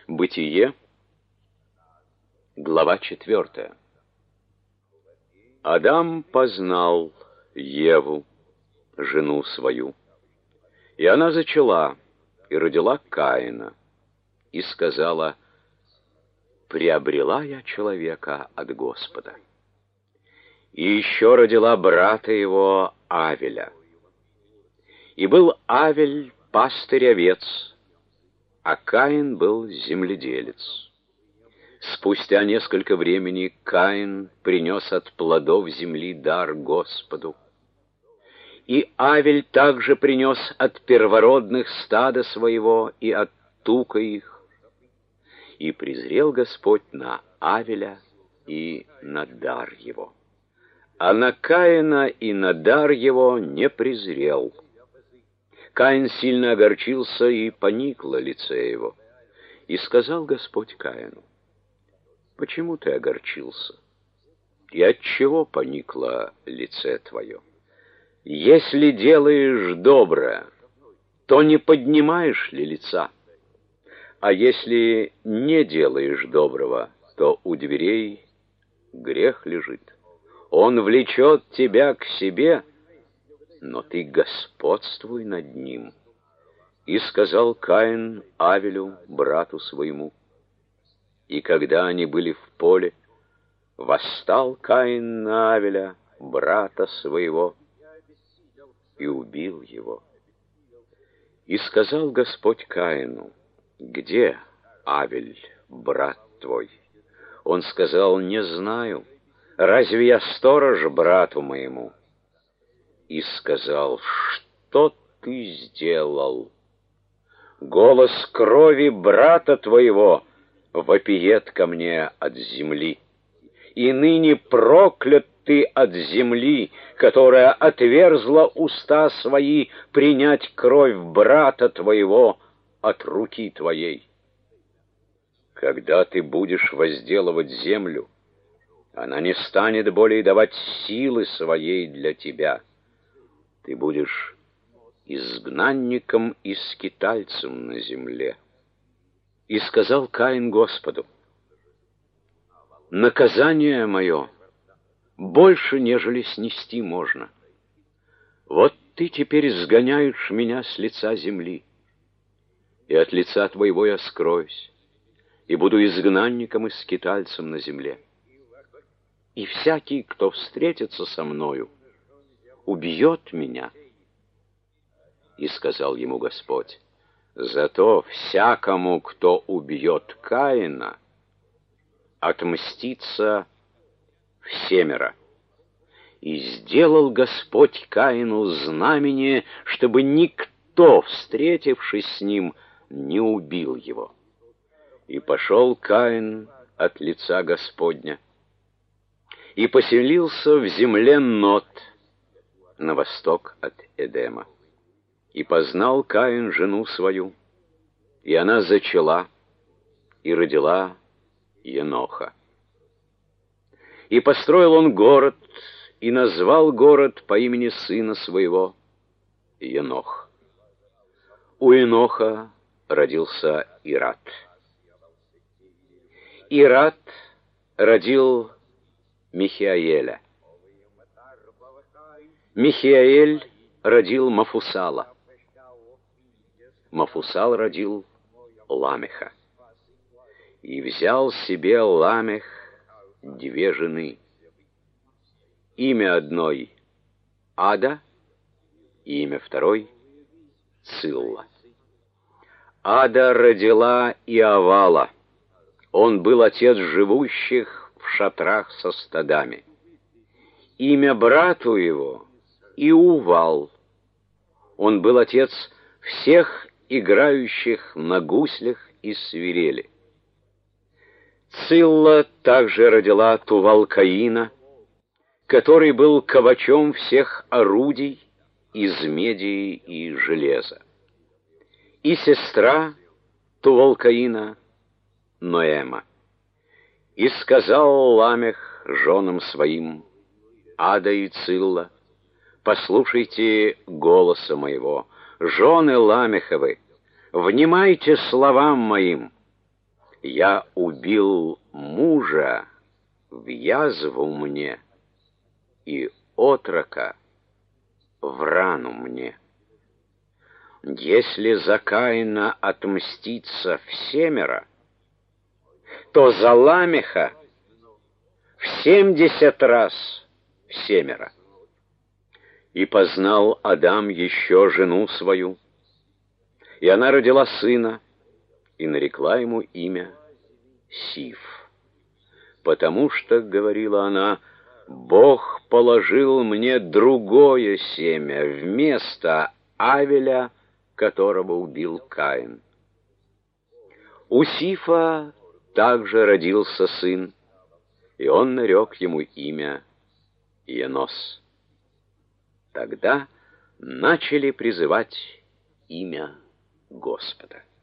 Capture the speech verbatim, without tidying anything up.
Бытие, глава четвертая. Адам познал Еву, жену свою, и она зачала и родила Каина, и сказала: «Приобрела я человека от Господа». И еще родила брата его Авеля. И был Авель пастырь овец, а Каин был земледелец. Спустя несколько времени Каин принес от плодов земли дар Господу. И Авель также принес от первородных стада своего и от тука их. И презрел Господь на Авеля и на дар его, а на Каина и на дар его не презрел. Каин сильно огорчился, и поникло лице его. И сказал Господь Каину: «Почему ты огорчился? И отчего поникло лице твое? Если делаешь доброе, то не поднимаешь ли лица? А если не делаешь доброго, то у дверей грех лежит. Он влечет тебя к себе, но ты господствуй над ним». И сказал Каин Авелю, брату своему. И когда они были в поле, восстал Каин на Авеля, брата своего, и убил его. И сказал Господь Каину: «Где Авель, брат твой?» Он сказал: «Не знаю. Разве я сторож брату моему?» И сказал: «Что ты сделал? Голос крови брата твоего вопиет ко мне от земли. И ныне проклят ты от земли, которая отверзла уста свои принять кровь брата твоего от руки твоей. Когда ты будешь возделывать землю, она не станет более давать силы своей для тебя. Ты будешь изгнанником и скитальцем на земле». И сказал Каин Господу: «Наказание мое больше, нежели снести можно. Вот ты теперь сгоняешь меня с лица земли, и от лица твоего я скроюсь, и буду изгнанником и скитальцем на земле. И всякий, кто встретится со мною, убьет меня». И сказал ему Господь: «Зато всякому, кто убьет Каина, отмстится всемеро». И сделал Господь Каину знамение, чтобы никто, встретившись с ним, не убил его. И пошел Каин от лица Господня, и поселился в земле Нод, на восток от Эдема. И познал Каин жену свою, и она зачала и родила Еноха. И построил он город, и назвал город по имени сына своего Енох. У Еноха родился Ират. Ират родил Михиаэля. Михиаэль родил Мафусала. Мафусал родил Ламеха. И взял себе Ламех две жены. Имя одной — Ада, и имя второй — Цилла. Ада родила Иовала. Он был отец живущих в шатрах со стадами. Имя брату его — Иувал. Он был отец всех играющих на гуслях и свирели. Цилла также родила Тувал-Каина, который был ковачом всех орудий из меди и железа. И сестра Тувал-Каина Ноэма. И сказал Ламех женам своим: «Ада и Цилла, послушайте голоса моего, жены Ламеховы, внимайте словам моим. Я убил мужа в язву мне и отрока в рану мне. Если за Каина отмститься всемеро, то за Ламеха в семьдесят раз всемеро. И познал Адам еще жену свою, и она родила сына, и нарекла ему имя Сиф, потому что, говорила она, Бог положил мне другое семя вместо Авеля, которого убил Каин. У Сифа также родился сын, и он нарек ему имя Енос. Тогда начали призывать имя Господа.